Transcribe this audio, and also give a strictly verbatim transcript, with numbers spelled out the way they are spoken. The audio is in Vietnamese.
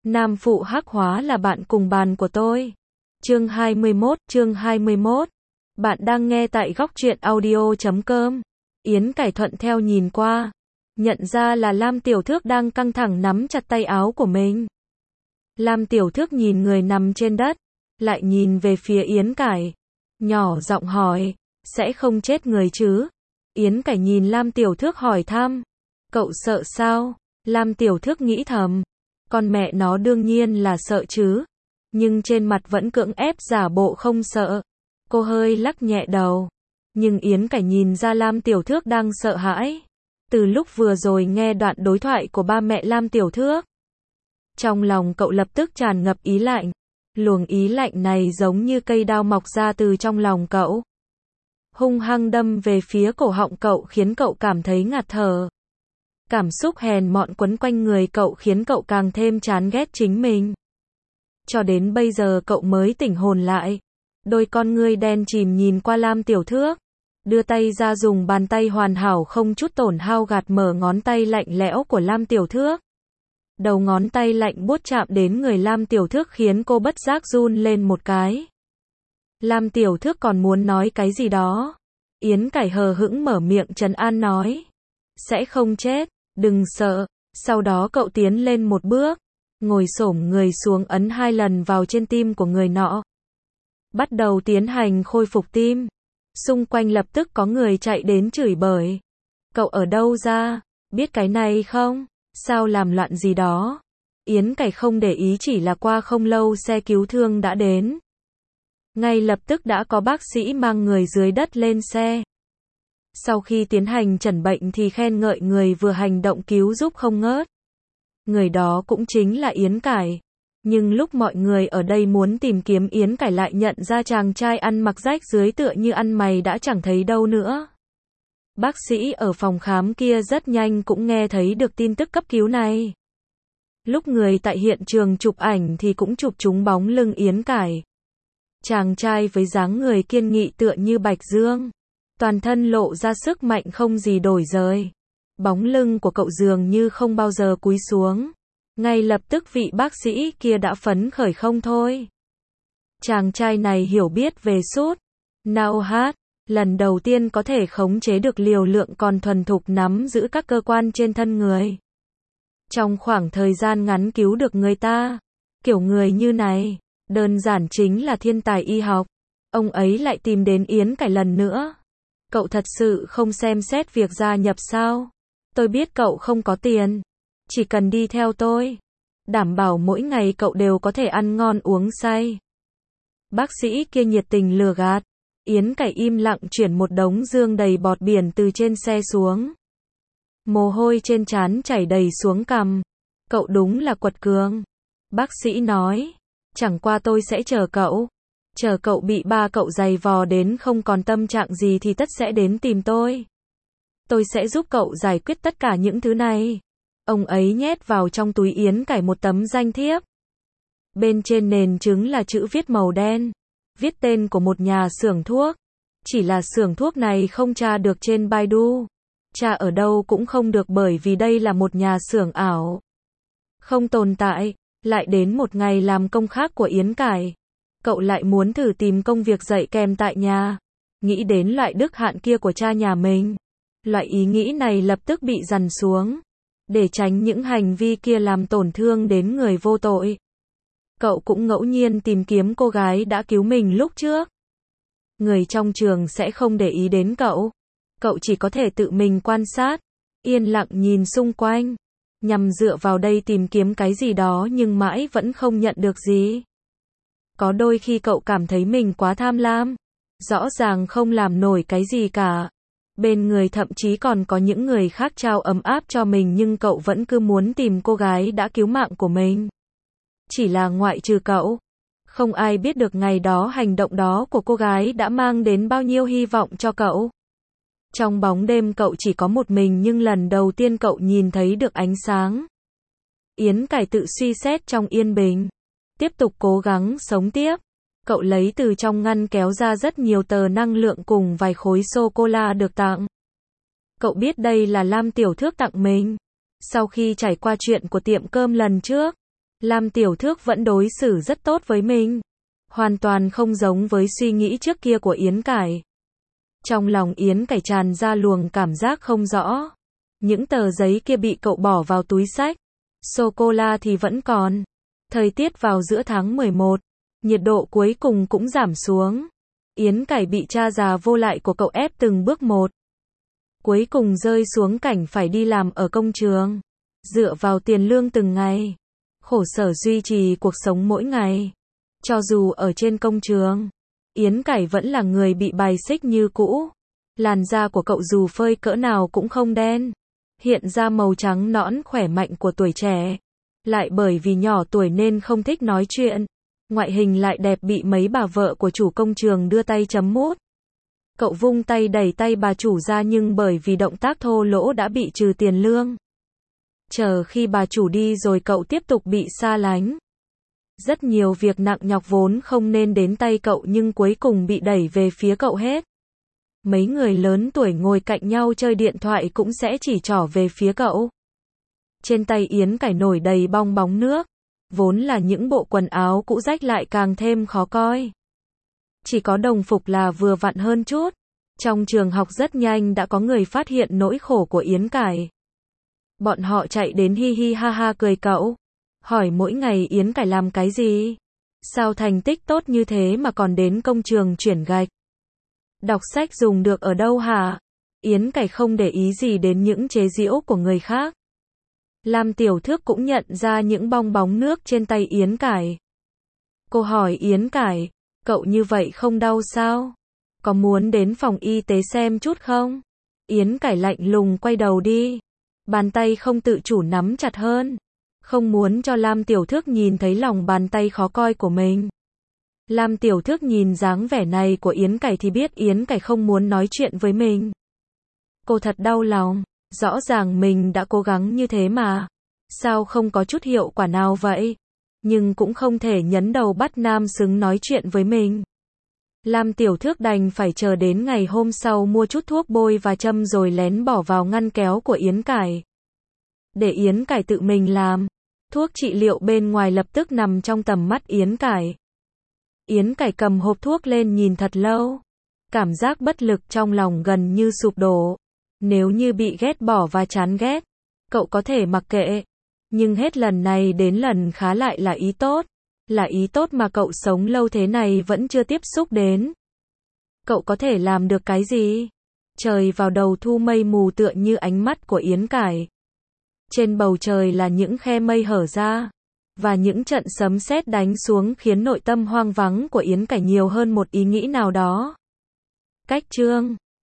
Nam phụ hắc hóa là bạn cùng bàn của tôi. Chương hai mươi mốt, chương hai mươi mốt. Bạn đang nghe tại góc truyện audio chấm com. Yến Cải thuận theo nhìn qua, nhận ra là Lam Tiểu Thước đang căng thẳng nắm chặt tay áo của mình. Lam Tiểu Thước nhìn người nằm trên đất, lại nhìn về phía Yến Cải, nhỏ giọng hỏi, sẽ không chết người chứ? Yến Cải nhìn Lam Tiểu Thước hỏi thăm, cậu sợ sao? Lam Tiểu Thước nghĩ thầm, con mẹ nó đương nhiên là sợ chứ, nhưng trên mặt vẫn cưỡng ép giả bộ không sợ. Cô hơi lắc nhẹ đầu, nhưng Yến Cải nhìn ra Lam Tiểu Thước đang sợ hãi. Từ lúc vừa rồi nghe đoạn đối thoại của ba mẹ Lam Tiểu Thước, trong lòng cậu lập tức tràn ngập ý lạnh. Luồng ý lạnh này giống như cây đao mọc ra từ trong lòng cậu, hung hăng đâm về phía cổ họng cậu khiến cậu cảm thấy ngạt thở. Cảm xúc hèn mọn quấn quanh người cậu khiến cậu càng thêm chán ghét chính mình. Cho đến bây giờ cậu mới tỉnh hồn lại. Đôi con ngươi đen chìm nhìn qua Lam Tiểu Thước, đưa tay ra dùng bàn tay hoàn hảo không chút tổn hao gạt mở ngón tay lạnh lẽo của Lam Tiểu Thước. Đầu ngón tay lạnh buốt chạm đến người Lam Tiểu Thước khiến cô bất giác run lên một cái. Lam Tiểu Thước còn muốn nói cái gì đó. Yến Cải hờ hững mở miệng trấn an nói, sẽ không chết, đừng sợ. Sau đó cậu tiến lên một bước, ngồi xổm người xuống ấn hai lần vào trên tim của người nọ. Bắt đầu tiến hành khôi phục tim. Xung quanh lập tức có người chạy đến chửi bới. Cậu ở đâu ra? Biết cái này không? Sao làm loạn gì đó? Yến Cải không để ý, chỉ là qua không lâu xe cứu thương đã đến. Ngay lập tức đã có bác sĩ mang người dưới đất lên xe. Sau khi tiến hành chẩn bệnh thì khen ngợi người vừa hành động cứu giúp không ngớt. Người đó cũng chính là Yến Cải. Nhưng lúc mọi người ở đây muốn tìm kiếm Yến Cải lại nhận ra chàng trai ăn mặc rách rưới tựa như ăn mày đã chẳng thấy đâu nữa. Bác sĩ ở phòng khám kia rất nhanh cũng nghe thấy được tin tức cấp cứu này. Lúc người tại hiện trường chụp ảnh thì cũng chụp trúng bóng lưng Yến Cải. Chàng trai với dáng người kiên nghị tựa như bạch dương, toàn thân lộ ra sức mạnh không gì đổi dời. Bóng lưng của cậu dường như không bao giờ cúi xuống. Ngay lập tức vị bác sĩ kia đã phấn khởi không thôi. Chàng trai này hiểu biết về sút, não hát, lần đầu tiên có thể khống chế được liều lượng còn thuần thục nắm giữ các cơ quan trên thân người. Trong khoảng thời gian ngắn cứu được người ta, kiểu người như này, đơn giản chính là thiên tài y học. Ông ấy lại tìm đến Yến Cải lần nữa. Cậu thật sự không xem xét việc gia nhập sao? Tôi biết cậu không có tiền. Chỉ cần đi theo tôi, đảm bảo mỗi ngày cậu đều có thể ăn ngon uống say. Bác sĩ kia nhiệt tình lừa gạt. Yến Cải im lặng chuyển một đống dương đầy bọt biển từ trên xe xuống. Mồ hôi trên trán chảy đầy xuống cằm. Cậu đúng là quật cường. Bác sĩ nói, chẳng qua tôi sẽ chờ cậu. Chờ cậu bị ba cậu giày vò đến không còn tâm trạng gì thì tất sẽ đến tìm tôi. Tôi sẽ giúp cậu giải quyết tất cả những thứ này. Ông ấy nhét vào trong túi Yến Cải một tấm danh thiếp. Bên trên nền trứng là chữ viết màu đen, viết tên của một nhà xưởng thuốc. Chỉ là xưởng thuốc này không tra được trên Baidu. Tra ở đâu cũng không được bởi vì đây là một nhà xưởng ảo. Không tồn tại. Lại đến một ngày làm công khác của Yến Cải. Cậu lại muốn thử tìm công việc dạy kèm tại nhà. Nghĩ đến loại đức hạn kia của cha nhà mình. Loại ý nghĩ này lập tức bị dằn xuống. Để tránh những hành vi kia làm tổn thương đến người vô tội. Cậu cũng ngẫu nhiên tìm kiếm cô gái đã cứu mình lúc trước. Người trong trường sẽ không để ý đến cậu. Cậu chỉ có thể tự mình quan sát, yên lặng nhìn xung quanh, nhằm dựa vào đây tìm kiếm cái gì đó nhưng mãi vẫn không nhận được gì. Có đôi khi cậu cảm thấy mình quá tham lam, rõ ràng không làm nổi cái gì cả. Bên người thậm chí còn có những người khác trao ấm áp cho mình nhưng cậu vẫn cứ muốn tìm cô gái đã cứu mạng của mình. Chỉ là ngoại trừ cậu, không ai biết được ngày đó hành động đó của cô gái đã mang đến bao nhiêu hy vọng cho cậu. Trong bóng đêm cậu chỉ có một mình nhưng lần đầu tiên cậu nhìn thấy được ánh sáng. Yến Cải tự suy xét trong yên bình. Tiếp tục cố gắng sống tiếp. Cậu lấy từ trong ngăn kéo ra rất nhiều tờ năng lượng cùng vài khối sô-cô-la được tặng. Cậu biết đây là Lam Tiểu Thước tặng mình. Sau khi trải qua chuyện của tiệm cơm lần trước, Lam Tiểu Thước vẫn đối xử rất tốt với mình. Hoàn toàn không giống với suy nghĩ trước kia của Yến Cải. Trong lòng Yến Cải tràn ra luồng cảm giác không rõ. Những tờ giấy kia bị cậu bỏ vào túi xách. Sô-cô-la thì vẫn còn. Thời tiết vào giữa tháng mười một. Nhiệt độ cuối cùng cũng giảm xuống. Yến Cải bị cha già vô lại của cậu ép từng bước một. Cuối cùng rơi xuống cảnh phải đi làm ở công trường. Dựa vào tiền lương từng ngày. Khổ sở duy trì cuộc sống mỗi ngày. Cho dù ở trên công trường, Yến Cải vẫn là người bị bài xích như cũ. Làn da của cậu dù phơi cỡ nào cũng không đen. Hiện ra màu trắng nõn khỏe mạnh của tuổi trẻ. Lại bởi vì nhỏ tuổi nên không thích nói chuyện. Ngoại hình lại đẹp bị mấy bà vợ của chủ công trường đưa tay chấm mút. Cậu vung tay đẩy tay bà chủ ra nhưng bởi vì động tác thô lỗ đã bị trừ tiền lương. Chờ khi bà chủ đi rồi cậu tiếp tục bị xa lánh. Rất nhiều việc nặng nhọc vốn không nên đến tay cậu nhưng cuối cùng bị đẩy về phía cậu hết. Mấy người lớn tuổi ngồi cạnh nhau chơi điện thoại cũng sẽ chỉ trỏ về phía cậu. Trên tay Yến Cải nổi đầy bong bóng nước. Vốn là những bộ quần áo cũ rách lại càng thêm khó coi. Chỉ có đồng phục là vừa vặn hơn chút. Trong trường học rất nhanh đã có người phát hiện nỗi khổ của Yến Cải. Bọn họ chạy đến hi hi ha ha cười cậu. Hỏi mỗi ngày Yến Cải làm cái gì? Sao thành tích tốt như thế mà còn đến công trường chuyển gạch? Đọc sách dùng được ở đâu hả? Yến Cải không để ý gì đến những chế giễu của người khác. Lam Tiểu Thước cũng nhận ra những bong bóng nước trên tay Yến Cải. Cô hỏi Yến Cải, cậu như vậy không đau sao? Có muốn đến phòng y tế xem chút không? Yến Cải lạnh lùng quay đầu đi. Bàn tay không tự chủ nắm chặt hơn. Không muốn cho Lam Tiểu Thước nhìn thấy lòng bàn tay khó coi của mình. Lam Tiểu Thước nhìn dáng vẻ này của Yến Cải thì biết Yến Cải không muốn nói chuyện với mình. Cô thật đau lòng. Rõ ràng mình đã cố gắng như thế mà. Sao không có chút hiệu quả nào vậy? Nhưng cũng không thể nhấn đầu bắt nam xứng nói chuyện với mình. Lam Tiểu Thước đành phải chờ đến ngày hôm sau mua chút thuốc bôi và châm rồi lén bỏ vào ngăn kéo của Yến Cải. Để Yến Cải tự mình làm. Thuốc trị liệu bên ngoài lập tức nằm trong tầm mắt Yến Cải. Yến Cải cầm hộp thuốc lên nhìn thật lâu. Cảm giác bất lực trong lòng gần như sụp đổ. Nếu như bị ghét bỏ và chán ghét, cậu có thể mặc kệ. Nhưng hết lần này đến lần khá lại là ý tốt. Là ý tốt mà cậu sống lâu thế này vẫn chưa tiếp xúc đến. Cậu có thể làm được cái gì? Trời vào đầu thu mây mù tựa như ánh mắt của Yến Cải. Trên bầu trời là những khe mây hở ra. Và những trận sấm sét đánh xuống khiến nội tâm hoang vắng của Yến Cải nhiều hơn một ý nghĩ nào đó. Cách chương